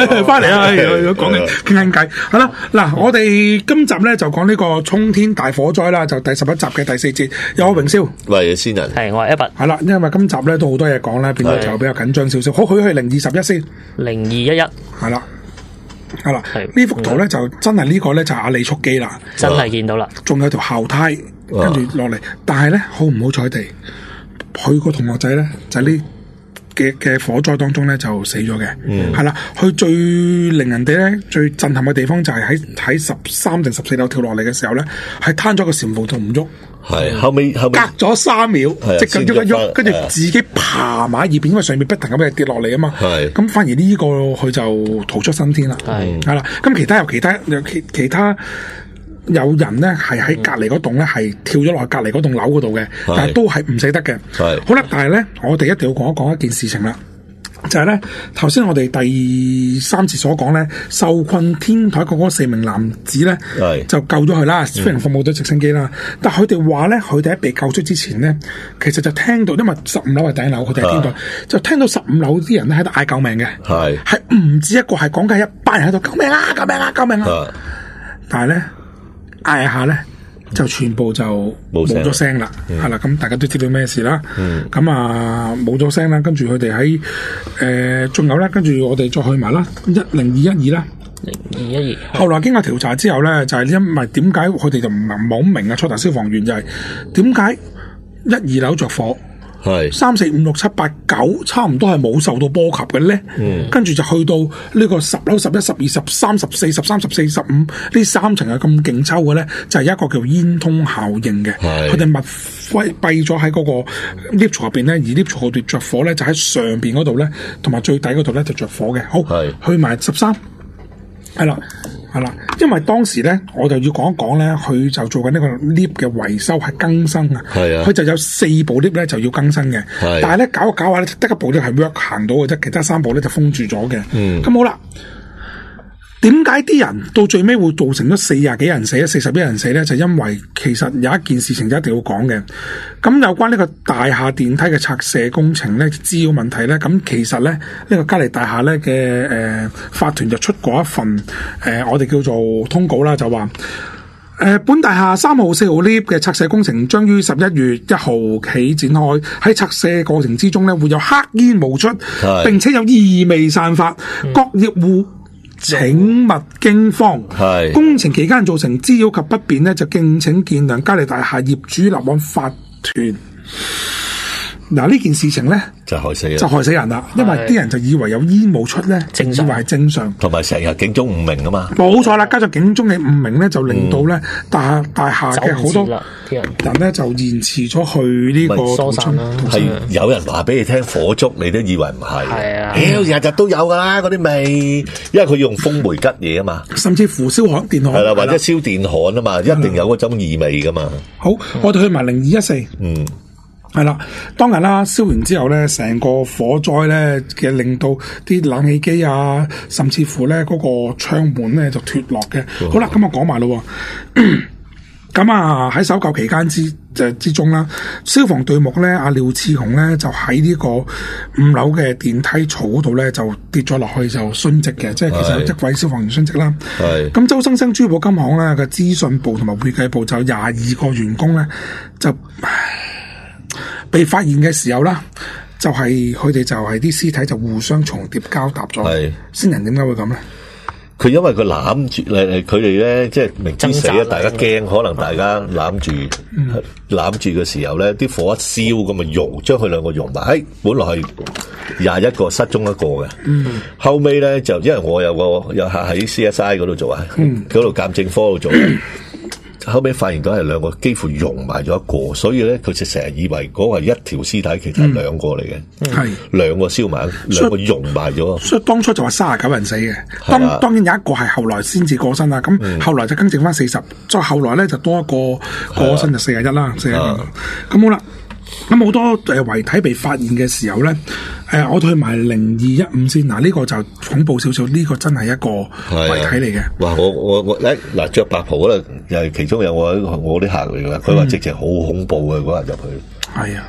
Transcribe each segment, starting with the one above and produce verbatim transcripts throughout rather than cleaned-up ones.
翻嚟啊，講緊傾緊偈，係啦，嗱，我哋今集咧就講呢個沖天大火災啦，就第十一集嘅第四節，有我榮少， 喂，先人， 係我係一拔， 係啦，因為今集咧都好多嘢講啦，變咗就比較緊張少少。好，佢去零二十一先， 零二一一， 係啦，係啦，呢幅圖咧就真係呢個咧就係阿李速基啦， 真係見到啦，仲有條後梯跟住落嚟，但係咧好唔好彩地，佢個同學仔咧就呢、是。嘅嘅火災當中咧就死咗嘅，係啦、嗯。佢最令人哋咧最震撼嘅地方就係喺喺十三定十四樓跳落嚟嘅時候咧，係攤咗個簷篷度唔喐， 係後尾後尾隔咗三秒，即刻喐一喐，跟住的自己爬埋一邊，因為上面不停咁嘅跌落嚟啊嘛。 係咁， 反而呢個佢就逃出生天啦。係係啦，咁其他有其他有其其他。有人咧係喺隔離嗰棟咧係跳咗落去隔離嗰棟樓嗰度嘅，但係都係唔死得嘅。好啦，但係咧我哋一定要講一講一件事情啦，就係咧頭先我哋第三次所講咧受困天台嗰四名男子咧就救咗佢啦，飛行服務隊直升機啦。嗯、但係佢哋話咧，佢哋喺被救出之前咧，其實就聽到，因為十五樓係第一樓，佢哋係天台，啊、就聽到十五樓啲人咧喺度嗌救命嘅，係係唔止一個，係講緊一班人喺度救命啊！救命啊！救命啊！啊但係咧。嗌下咧，就全部就冇咗聲啦，係啦，咁大家都知道咩事啦。咁、嗯、啊冇咗聲啦，跟住佢哋喺誒仲有咧，跟住我哋再去埋啦，一零二一二啦， 零二一二。 後來經過調查之後咧，就係、是、因為點解佢哋就唔係好明啊？初頭消防員就係點解一二樓着火？係三四五六七八九，差唔多係冇受到波及嘅咧。嗯，跟住就去到呢個十樓、十一、十二、十三、十四、十三、十四、十五呢三層係咁勁抽嘅咧，就係、是、一個叫煙通效應嘅。係佢哋密閉閉咗喺嗰個 lift 槽入邊咧，而 lift 槽入邊着火咧，就喺上邊嗰度咧，同埋最底嗰度咧就着火嘅。好，係去埋十三，係啦。係啦，因為當時咧，我就要講一講咧，佢就做緊呢個 lift 嘅維修係更新啊。係啊，佢就有四部 lift 咧就要更新嘅。係，但係咧搞下搞下咧，得一部 lift 係 work 行到嘅啫，其他三部咧就封住咗嘅。嗯，咁好啦。點解啲人到最尾會造成咗四十幾人死、四十一人死咧？就因為其實有一件事情就一定要講嘅。咁有關呢個大廈電梯嘅拆卸工程咧，資料問題咧，咁其實咧呢、呢個嘉利大廈咧嘅誒法團就出過一份誒、呃、我哋叫做通告啦，就話誒、呃、本大廈三號、四號 lift 嘅拆卸工程將於十一月一號起展開。喺拆卸過程之中咧，會有黑煙冒出，並且有異味散發，嗯、各業戶請勿驚慌。係工程期間造成滋擾及不便呢，就敬請見諒。嘉利大廈業主立案法團。嗱，呢件事情咧就害死人，就害死人啦。因為啲人就以為有煙霧出咧，以為係正常，同埋成日警鐘誤鳴啊嘛。冇錯啦，加上警鐘嘅誤鳴咧，就令到咧、嗯、大大廈嘅好多人咧就延遲咗去呢個疏散啦。係有人話俾你聽火燭，你都以為唔係。係啊，妖日日都有噶啦嗰啲味，因為佢用風煤吉嘢啊嘛。甚至乎燒焊電焊係啦，或者燒電焊啊嘛，一定有嗰種異味噶嘛。好，嗯、我哋去埋零二一四。嗯。係啦，當日啦，燒完之後咧，成個火災咧嘅令到啲冷氣機啊，甚至乎咧嗰個窗門咧就脫落嘅。哦、好啦，咁我講埋咯。咁啊喺搜救期間之誒之中啦，消防隊目咧阿廖次雄咧就喺呢個五樓嘅電梯槽嗰度咧就跌咗落去就殉職嘅，即係其實有一位消防員殉職啦。係咁，周生生珠寶金行咧嘅資訊部同埋會計部就有廿二個員工咧就。被發現嘅時候啦，就係佢哋就係啲屍體就互相重疊交搭咗。係先人點解會咁咧？佢因為佢攬住誒，佢哋咧即係明知死啊，大家驚，可能大家攬住攬住嘅時候咧，啲火一燒咁啊溶，將佢兩個溶埋。喺本來係廿一個失蹤一個嘅，嗯、後尾咧就因為我有個有客喺 C S I 嗰度做啊，嗰度鑑證科度做。嗯後尾發現到係兩個幾乎溶埋咗一個，所以咧佢就成日以為嗰個係一條屍體，其實係兩個嚟嘅，係兩、嗯、個燒埋，兩個溶埋咗。所以當初就話三十九人死嘅，當的當然有一個係後來先至過身啦。咁、嗯、後來就更正翻四十，再後來咧就多一個過身就四十一啦，四十一。咁好啦。咁好多誒遺體被發現嘅時候咧，誒、呃、我去埋零二一五先，嗱、這、呢個就恐怖少少，呢、這個真係一個遺體嚟嘅。哇！我我我咧嗱着白袍咧，又係其中有我我啲客嚟噶啦，佢話直情好恐怖嘅嗰日入去。係啊，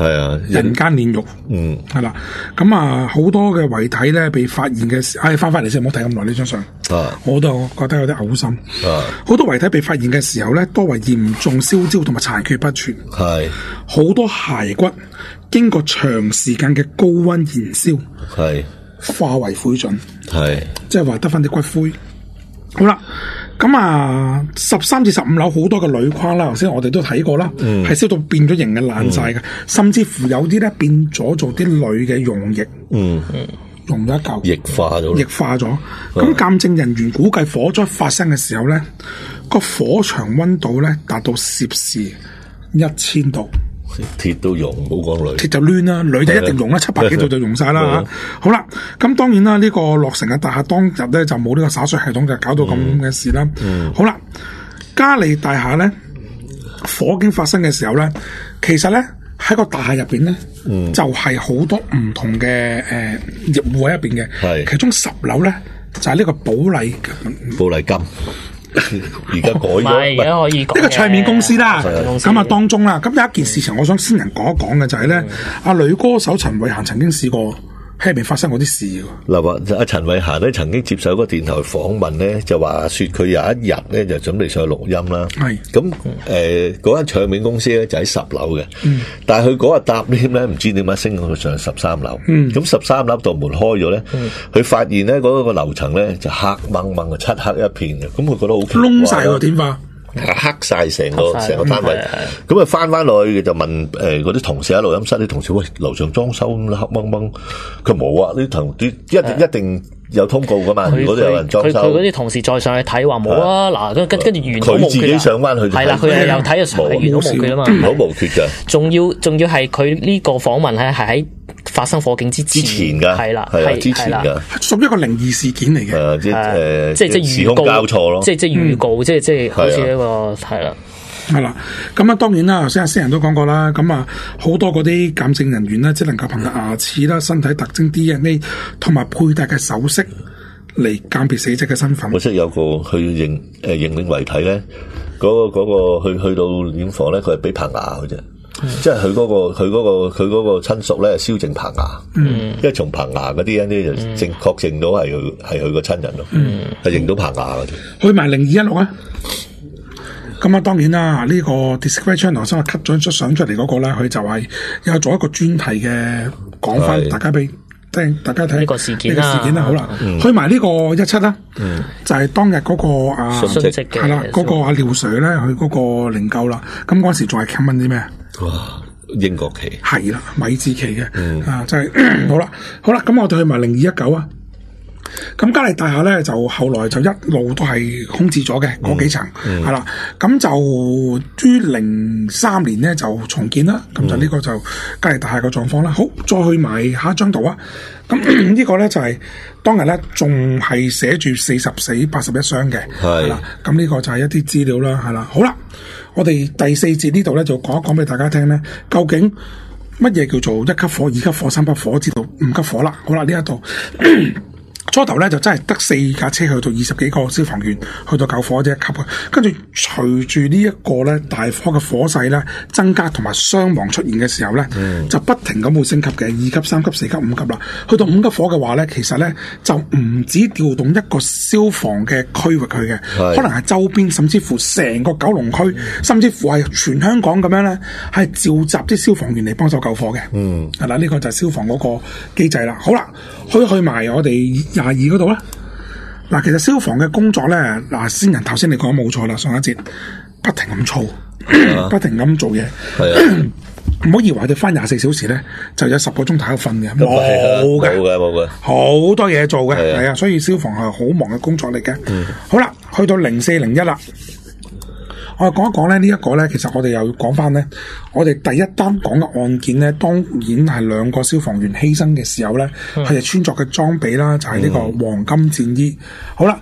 係啊， 人間煉獄， 嗯， 係啦。咁啊，好多嘅遺體咧被發現嘅時，唉，翻翻嚟先，唔好睇咁耐呢張相。啊，我都覺得有啲嘔心。啊，好多遺體被發現嘅時候咧，多為嚴重燒焦同埋殘缺不全。 係， 好多骸骨經過長時間嘅高溫燃燒，係化為灰燼，係即係話得翻啲骨灰。好啦。咁啊，十三至十五樓好多嘅鋁框啦，頭先我哋都睇過啦，係燒、嗯、到變咗形嘅爛晒嘅，嗯、甚至乎有啲咧變咗做啲鋁嘅溶液，嗯，溶咗一嚿， 液化咗， 液化咗。咁鑑證人員估計火災發生嘅時候咧，個火場溫度咧達到攝氏一千度。 鐵都溶，冇講鋁。 鐵就攣啦，鋁就一定溶啦，七百幾度就溶晒啦嚇。好啦，咁當然啦，呢、這個落成嘅大廈當日咧就冇呢個灑水系統，就搞到咁嘅事啦。嗯、好啦，嘉利大廈咧火警發生嘅時候咧，其實咧喺個大廈入邊咧，嗯、就係好多唔同嘅誒業戶喺入邊嘅。係是，其中十樓咧就係、是、呢個保麗保麗金。而家改咗， 而家可以呢個唱片公司啦。咁啊當中啦，咁有一件事情，我想先人講一講嘅就係、是、咧，阿、嗯啊、女歌手陳慧嫻曾經試過喺入邊發生過啲事嘅。 嗱，話阿陳慧嫻咧曾經接受一個電台訪問咧，就話說佢有一日咧就準備上去錄音啦。係咁誒，嗰間唱片公司咧就喺十樓嘅，嗯、但係佢嗰日搭 lift 咧，唔知點解升到上十三樓。咁十三樓道門開咗咧，佢、嗯、發現咧嗰個樓層咧就黑掹掹嘅，漆黑一片嘅。咁佢覺得好燶晒喎，點化？ 黑晒成個成個單位，咁啊翻翻落去就問誒嗰啲同事喺錄音室啲同事，喂，樓上裝修咁黑掹掹，佢冇啊，啲同啲一一定有通告噶嘛，如果有人裝修， 佢佢嗰啲同事再上去睇話冇啊，嗱跟跟跟住完好無缺， 佢自己上翻去係啦，佢係又睇就完好無缺啊嘛， 好無缺噶， 仲要仲要係佢呢個訪問咧係喺發生火警之前， 之前噶係啦， 係之前噶， 屬於一個靈異事件嚟嘅， 即係即係即係時空交錯咯， 即係即係預告，即係即係好似一個係啦。 係啦，咁啊，當然啦，頭先阿先人都講過啦，咁啊，好多嗰啲鑑證人員咧，只能夠憑牙齒啦、身體特徵 D N A 同埋佩戴嘅首飾嚟鑑別死者嘅身份。 我識有個去認誒認領遺體咧，嗰、嗰個、嗰個去去到殮房咧，佢係俾棚牙嘅啫。嗯、即係佢嗰個佢嗰、嗰個佢嗰個親屬咧，燒淨棚牙，嗯、因為從棚牙嗰啲人咧就證確認到係佢係佢個親人咯，係認、嗯、到棚牙嗰啲。 去埋零二一六啊！咁啊，當然啦，呢、這個 Discovery Channel 先話 cut 咗張相出嚟嗰個咧，佢就係有做一個專題嘅講翻，大家俾聽，大家睇呢個事件呢個事件啦，好啦，嗯、去埋呢個一七啦，嗯、就係當日嗰、那個啊，係啦，嗰、那個阿廖 Sir 咧，佢嗰個靈柩啦，咁嗰時仲係 comment 啲咩？ 哇！英國旗係啦，米字旗嘅，嗯、啊，就係、是、好啦，好啦，咁我哋去埋零二一九啊。咁嘉利大廈咧就後來就一路都係空置咗嘅嗰幾層，係啦、嗯。咁、嗯、就於零三年咧就重建啦。咁、嗯、就呢個就嘉利大廈嘅狀況啦。好，再去埋下一張圖啊。咁呢個咧就係、是、當日咧仲係寫住四十死八十一傷嘅，係啦。咁呢個就係一啲資料啦，係啦。好啦，我哋第四節呢度咧就講一講俾大家聽咧，究竟乜嘢叫做一級火、二級火、三級火，至到五級火啦。好啦，呢一度。初頭咧就真係得四架車去到二十幾個消防員去到救火啫一級嘅，跟住隨住呢一個咧大火嘅火勢咧增加同埋傷亡出現嘅時候咧，嗯、就不停咁會升級嘅，二級、三級、四級、五級啦。去到五級火嘅話咧，其實咧就唔止調動一個消防嘅區域去嘅，是可能係周邊甚至乎成個九龍區，嗯、甚至乎係全香港咁樣咧，係召集啲消防員嚟幫手救火嘅。嗯，係啦，呢個就係消防嗰個機制啦。好啦，去去埋我哋廿二嗰度啦，嗱，其實消防嘅工作咧，嗱，先人頭先你講冇錯啦，上一節不停咁操，啊、不停咁做嘢，唔好以為我哋翻廿四小時咧就有十個鐘頭瞓嘅，冇嘅，冇嘅，冇嘅，好多嘢做嘅，係啊的，所以消防係好忙嘅工作嚟嘅。嗯、好啦，去到零四零一啦。我哋講一講咧，呢一個咧，其實我哋又要講翻咧，我哋第一單講嘅案件咧，當然係兩個消防員犧牲嘅時候咧，佢哋、嗯、穿着嘅裝備啦，就係、是、呢個黃金戰衣。嗯、好啦，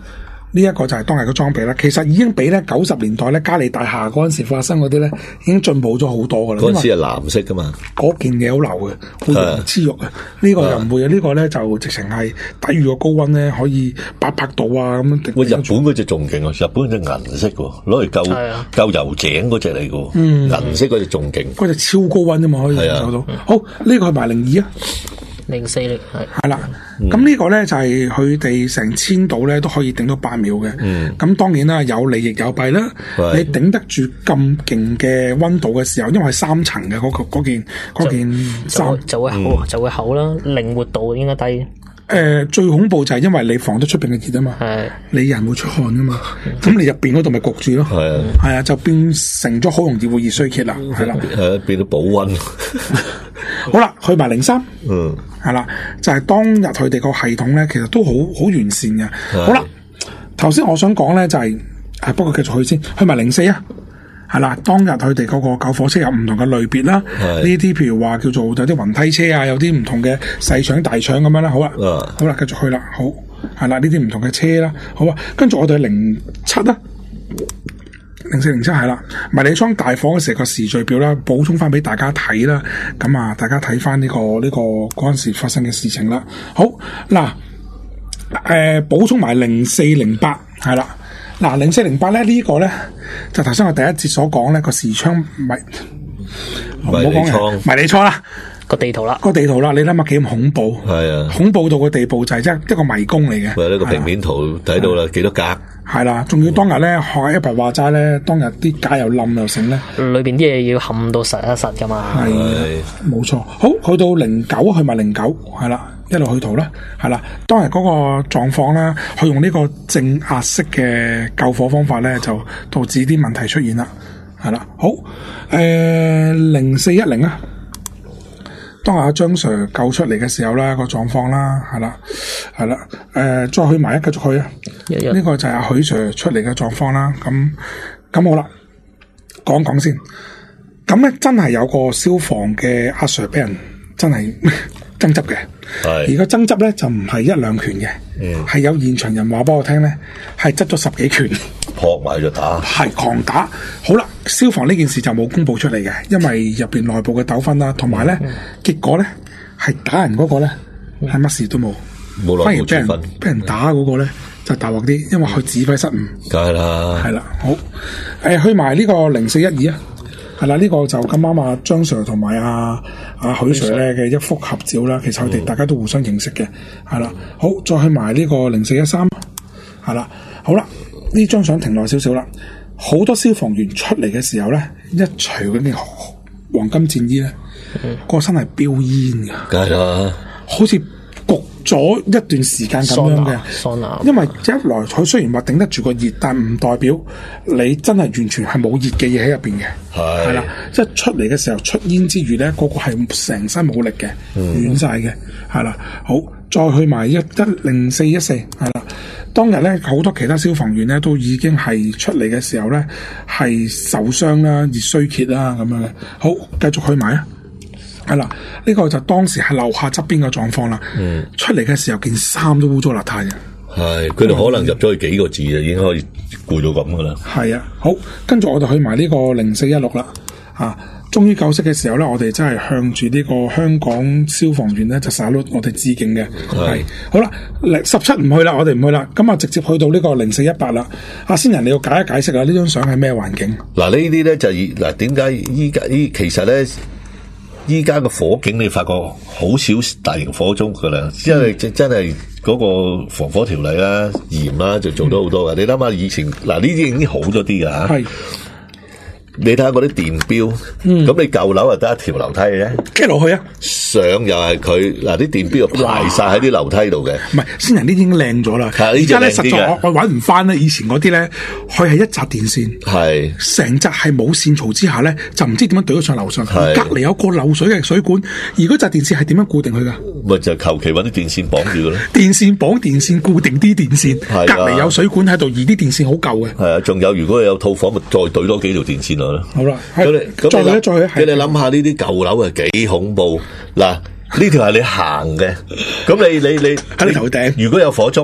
呢一個就係當日嘅裝備啦，其實已經比咧九十年代咧嘉利大廈嗰陣時發生嗰啲咧已經進步咗好多噶啦。 嗰陣時係藍色噶嘛， 嗰件嘢好流嘅，好容易黐肉啊！呢個又唔會啊，呢個咧就直情係抵禦個高溫咧，可以八百度啊咁樣。 喂，日本嗰隻仲勁啊！日本嗰隻銀色喎，攞嚟救救油井嗰隻嚟嘅，嗯，銀色嗰隻仲勁， 嗰隻超高溫啫嘛，可以做到。好，呢個係埋零二啊。 零四零係係啦，咁、嗯、呢個咧就係佢哋成千度咧都可以頂到八秒嘅。咁、嗯、當然啦，有利亦有弊啦。你頂得住咁勁嘅溫度嘅時候，因為係三層嘅嗰個嗰件嗰件衫就，就會厚、嗯、就會厚啦，靈活度應該低。誒、 呃，最恐怖就係因為你防得出邊嘅熱啊嘛，你人會出汗噶嘛，咁你入邊嗰度咪焗住咯，係啊，就變成咗好容易會熱衰竭啦，係啦， 係啊，變到保溫。 好啦，去埋零三， 嗯， 係啦，就係、是、當日佢哋個系統咧，其實都好好完善嘅。好啦，頭先我想講咧就係、是，誒，不過繼續去先，去埋零四啊，係啦，當日佢哋嗰個救火車有唔同嘅類別啦，呢啲譬如話叫做有啲雲梯車啊，有啲唔同嘅細廠大廠咁樣啦，好啦，好啦，繼續去啦，好，係啦，呢啲唔同嘅車啦，好啊，跟住我哋零七啦。零四零七係啦，迷你倉大火嘅時候個時序表啦，補充翻俾大家睇啦。咁啊，大家睇翻呢個呢、這個嗰陣時發生嘅事情啦。好嗱，誒，補、呃、充埋零四零八係啦。嗱，零四零八咧呢、這個咧就頭先我第一節所講咧個視窗迷，唔好講嘅迷你倉啦， 個地圖啦， 個地圖啦，你諗下幾咁恐怖？係啊，恐怖到個地步就係即係一個迷宮嚟嘅。 喂，呢個平面圖睇到啦，幾多格？ 係啦，仲要當日咧學一白話齋咧，當日啲架又冧又成咧， 裏邊啲嘢要冚到實一實噶嘛。 係，冇錯。好，去到零九去埋零九，係啦，一路去圖啦，係啦。當日嗰個狀況啦，佢用呢個正壓式嘅救火方法咧，就導致啲問題出現啦。係啦，好，誒，零四一零啊。當阿張 Sir 救出嚟嘅時候啦，個狀況啦，係啦，係啦，誒、呃，再去埋一繼續去啊，呢、這個就係阿許 Sir 出嚟嘅狀況啦。咁咁好啦，講講先。咁咧真係有個消防嘅阿 Sir 俾人真係爭執嘅，而個爭執咧就唔係一兩拳嘅，係、嗯、有現場人話俾我聽咧，係執咗十幾拳。 撲埋就打，係狂打。好啦，消防呢件事就冇公布出嚟嘅，因為入邊內部嘅糾紛啦，同埋咧結果咧係打人嗰個咧係乜事都冇，冇反而俾人俾人打嗰個咧就大鑊啲，因為佢指揮失誤。 梗係啦， 係啦，好誒、呃，去埋呢個零四一二啊，係啦，呢、這個就咁啱阿張 Sir 同埋阿阿許 Sir 咧嘅一幅合照啦。其實佢哋大家都互相認識嘅，係啦。好，再去埋呢個零四一三，係啦，好啦。呢張相停耐少少啦，好多消防員出嚟嘅時候咧，一除嗰件黃金戰衣咧，嗯、個身係飆煙噶， 梗係啦， 好似焗咗一段時間咁樣嘅。 桑拿， 因為一來佢雖然話頂得住個熱，但唔代表你真係完全係冇熱嘅嘢喺入邊嘅。係係啦，即係出嚟嘅時候出煙之餘咧，個個係成身冇力嘅，軟晒嘅。係啦，好，再去埋一一零四一四，係啦。當日咧，好多其他消防員咧都已經係出嚟嘅時候咧，係受傷啦、熱衰竭啦咁樣嘅。好，繼續去埋啊！係啦，呢個就當時係樓下側邊嘅狀況啦。嗯，出嚟嘅時候件衫都污糟邋遢嘅。係， 佢哋可能入咗去幾個字啊，已經可以攰到咁噶啦。 係啊，好，跟住我哋去埋呢個零四一六啦，啊。終於救熄嘅時候咧，我哋真係向住呢個香港消防員咧就 salute我哋致敬嘅。係好啦，十七唔去啦，我哋唔去啦，咁啊直接去到呢個零四一八啦。阿仙人你要解一解釋啊，呢張相係咩環境？ 嗱，呢啲咧就嗱，點解依家依其實咧依家嘅火警你發覺好少大型火燭噶啦，因為真真係嗰個防火條例啦、嚴啦就做咗好多噶。嗯、你諗下以前嗱呢啲已經好咗啲噶吓。係。你睇下嗰啲電錶，咁、嗯、你舊樓啊得一條樓梯嘅啫， 跟落去啊， 上又係佢嗱啲電錶又排晒喺啲樓梯度嘅， 唔係先人呢啲已經靚咗啦，而家咧實在我我搵唔翻咧，以前嗰啲咧佢係一紮電線，係成紮係冇線槽之下咧，就唔知點樣懟咗上樓上，隔籬有個漏水嘅水管，而嗰紮電線係點樣固定佢噶？ 咪就求其搵啲電線綁住嘅咯， 電線綁電線固定啲電線，隔籬有水管喺度，而啲電線好舊嘅，係啊，仲有如果有套房咪再懟多幾條電線落。 好啦， 咁你咁再去再去， 你諗下呢啲舊樓係幾恐怖嗱？呢條係你行嘅，咁你你你喺你頭頂，如果有火燭，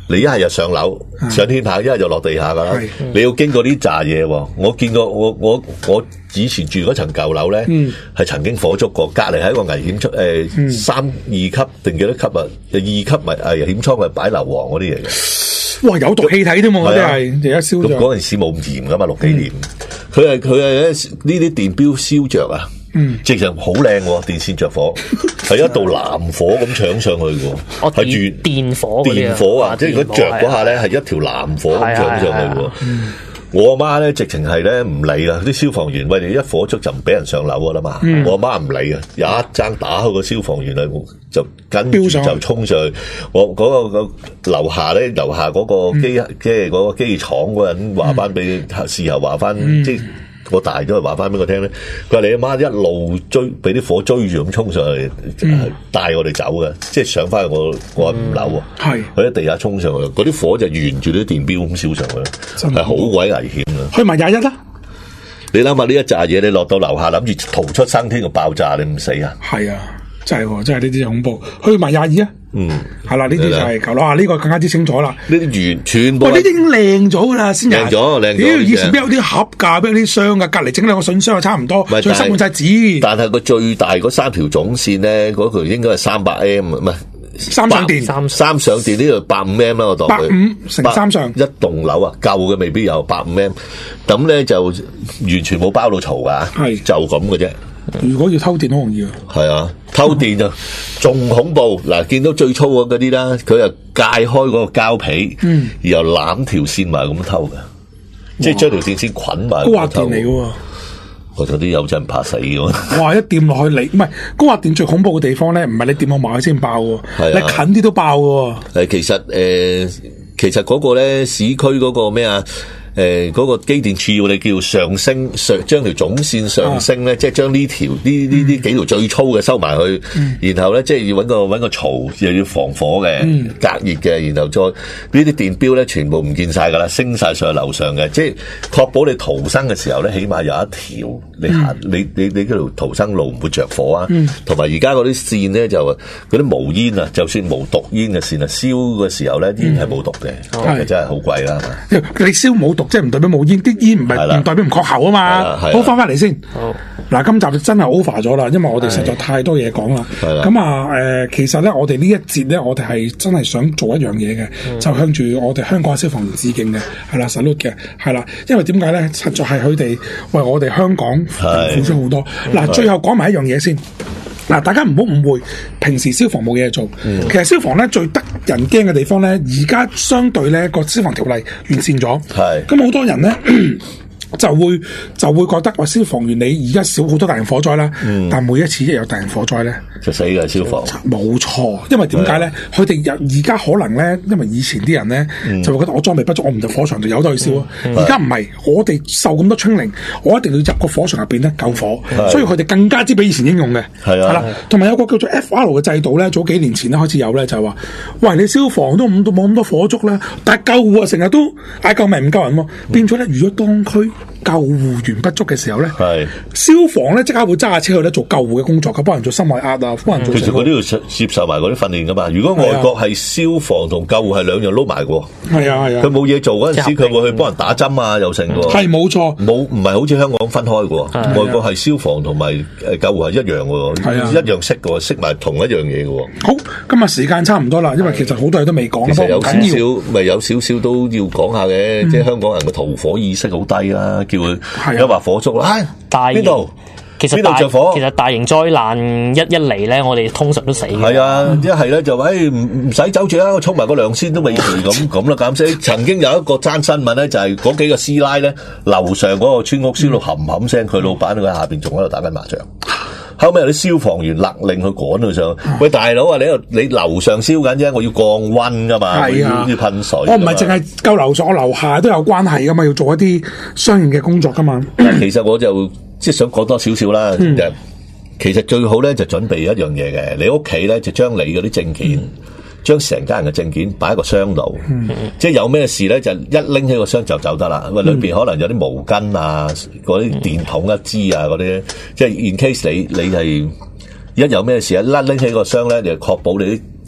你一係就上樓上天棚，一係就落地下噶啦。你要經過呢扎嘢喎。我見過我我我以前住嗰層舊樓咧，係、嗯、曾經火燭過，隔離係一個危險倉，誒、呃嗯、三二級定幾多級啊？二級咪危險倉咪擺硫磺嗰啲嘢嘅。哇！有毒氣體添喎，嗰啲係而家燒着。咁嗰陣時冇咁嚴噶嘛，六幾年，佢係佢係呢啲電錶燒着啊。嗯，直情好靚喎，電線着火，係一道藍火咁搶上去嘅，係越電火電火啊！即係如果着嗰下咧，係一條藍火咁搶上去嘅。我阿媽咧，直情係咧唔理啊！啲消防員喂，你一火燭就唔俾人上樓噶啦嘛。嗯、我阿媽唔理啊，有一爭打開個消防員嚟，就跟住就衝上去。我嗰、嗰個、嗰個樓下咧，樓下嗰個機、嗯、即係嗰個機廠嗰人話翻俾事後話翻，嗯、即係。我大都係話翻俾我聽咧，佢話你阿媽一路追，俾啲火追住咁衝上去，嗯、帶我哋走嘅，即係上翻去我我五樓啊，係佢喺地下衝上去，嗰啲火就沿住啲電錶咁燒上去，係好鬼危險啊！去埋廿一啦，你諗下呢一紮嘢，你落到樓下諗住逃出生天個爆炸，你唔死啊？係啊！真係，真係呢啲恐怖。去埋廿二啊，嗯，係啦，呢啲就係舊樓啊，呢個更加之清楚啦。呢啲完全部，喂，呢啲已經靚咗噶啦，先靚咗，靚咗。以前邊有啲盒噶，邊有啲箱噶，隔籬整兩個信箱啊，差唔多，再塞滿晒紙。但係個最大嗰三條總線咧，嗰條應該係三百 M， 唔係三上電，三三上電呢度百五 M 啦，我當佢百五乘三上一棟樓啊，舊嘅未必有百五 M， 咁咧就完全冇包到槽噶，係就咁嘅啫。如果要偷電好容易啊，係啊，偷電就仲恐怖。嗱，見到最粗嗰啲啦，佢又解開嗰個膠皮，嗯，然後攬條線埋咁偷嘅，即係將條線先捆埋。高壓電嚟嘅，我嗰啲有真怕死嘅。哇！一掂落去你唔係高壓電最恐怖嘅地方咧，唔係你掂我埋去先爆嘅，係啊，你近啲都爆嘅。誒，其實誒、呃，其實嗰個咧市區嗰個咩啊？誒，嗰、呃那個機電處要你叫上升上，將條總線上升咧，啊、即係將呢條呢呢呢幾條最粗嘅收埋去，嗯、然後咧即係要搵個搵個槽，又要防火嘅，嗯、隔熱嘅，然後再呢啲電錶咧全部唔見晒噶啦，升晒上去樓上嘅，即係確保你逃生嘅時候咧，起碼有一條你行、嗯，你你你嗰條逃生路唔會着火啊。同埋而家嗰啲線咧就嗰啲無煙啊，就算無毒煙嘅線啊，燒嘅時候咧煙係冇毒嘅，嗯哦、真係好貴啦。你燒冇毒即係唔代表冇煙，啲煙唔係唔代表唔確喉啊嘛。好，翻翻嚟先。嗱，今集真係 over 咗啦，因為我哋實在太多嘢講啦。咁啊，誒、呃，其實咧，我哋呢一節咧，我哋係真係想做一樣嘢嘅，嗯、就向住我哋香港消防員致敬嘅，係啦 salute 嘅，係啦。因為點解咧？實在係佢哋為我哋香港付出好多。嗱，最後講埋一樣嘢先。嗱，大家唔好誤會，平時消防冇嘢做。嗯、其實消防咧最得人驚嘅地方咧，而家相對咧個消防條例完善咗。係咁好多人咧就會就會覺得話消防員你而家少好多大型火災啦，嗯、但每一次一有大型火災咧就死嘅消防。冇錯，因為點解咧？佢哋而家可能咧，因為以前啲人咧、嗯、就會覺得我裝備不足，我唔入火場就由得去燒啊。而家唔係，我哋受咁多 training，我一定要入個火場入邊咧救火，是所以佢哋更加之比以前英勇嘅。係啊，係啦，同埋有個叫做 F R 嘅制度咧，早幾年前咧開始有咧，就係話，喂，你消防都冇冇咁多火燭啦，但係救護啊成日都嗌救命唔救人喎，變咗咧，如果當區救護員不足嘅時候咧，係消防咧即刻會揸下車去咧做救護嘅工作，佢幫人做心外壓啊，幫人做。其實佢都要接受埋嗰啲訓練噶嘛。如果外國係消防同救護係兩樣撈埋嘅，係啊係啊，佢冇嘢做嗰陣時，佢會去幫人打針啊，又成嘅。係冇錯，冇唔係好似香港分開嘅，外國係消防同埋誒救護係一樣嘅，係啊，一樣識嘅，識埋同一樣嘢嘅。好，今日時間差唔多啦，因為其實好多嘢都未講，其實有少少咪有少少都要講下嘅，即係香港人嘅逃火意識好低啦。叫佢一話火燭啦，邊度？其實大其實大型災難一一嚟咧，我哋通常都死嘅。係啊，一係咧就誒唔唔使走住啦，我沖埋個涼先都未遲咁咁啦咁先。曾經有一個爭新聞咧，就係嗰幾個師奶咧，樓上嗰個村屋燒到冚冚聲，佢老闆喺下邊仲喺度打緊麻將。後尾有啲消防員勒令佢趕佢上去。喂，大佬啊，你喺你樓上燒緊啫，我要降溫噶嘛，係啊，要噴水。我唔係淨係救樓上，我樓下都有關係噶嘛，要做一啲相應嘅工作噶嘛。其實我就即係想講多少少啦。嗯、其實最好咧就準備一樣嘢嘅，你屋企咧就將你嗰啲證件。嗯將成家人嘅證件擺喺個箱度，嗯、即係有咩事咧就一拎起個箱就走得啦。咁啊、嗯，裏邊可能有啲毛巾啊，嗰啲電筒一支啊，嗰啲即係 in case 你你係一有咩事一拎起個箱咧，就確保你啲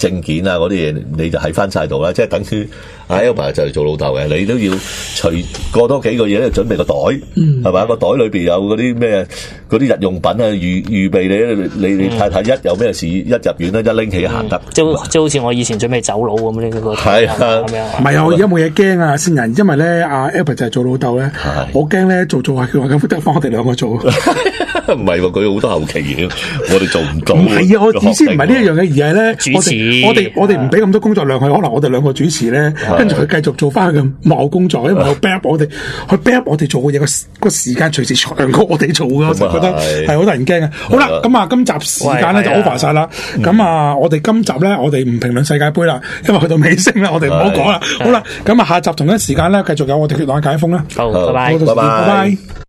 證件啊嗰啲嘢，你就喺翻晒度啦。即係等於阿 Albert 就嚟做老豆嘅，你都要隨過多幾個嘢咧，準備個袋，係咪、嗯？個袋裏邊有嗰啲咩嗰啲日用品啊，預預備你你你太太一有咩事一入院咧，一拎起行得。 即即好似我以前準備走佬咁呢個。係啊， 唔係啊，我而家冇嘢驚啊，先人，因為咧阿 Albert 就係做老豆咧，我驚咧做做下佢話咁得翻我哋兩個做。 唔係喎，佢好多後期嘢，我哋做唔到。 唔係啊，我意思唔係呢一樣嘅，而係咧，我哋我哋我哋唔俾咁多工作量佢，可能我哋兩個主持咧，跟住佢繼續做翻佢嘅幕後工作，因為佢 back up 我哋，佢 back up 我哋做嘅嘢個個時間隨時長過我哋做嘅，我就覺得係好得人驚嘅。好啦，咁啊，今集時間咧就 over 晒啦。咁啊，我哋今集咧，我哋唔評論世界盃啦，因為去到尾聲啦，我哋唔好講啦。好啦，咁啊，下集同一時間咧，繼續有我哋血眼解封啦。 好，拜拜， 拜拜。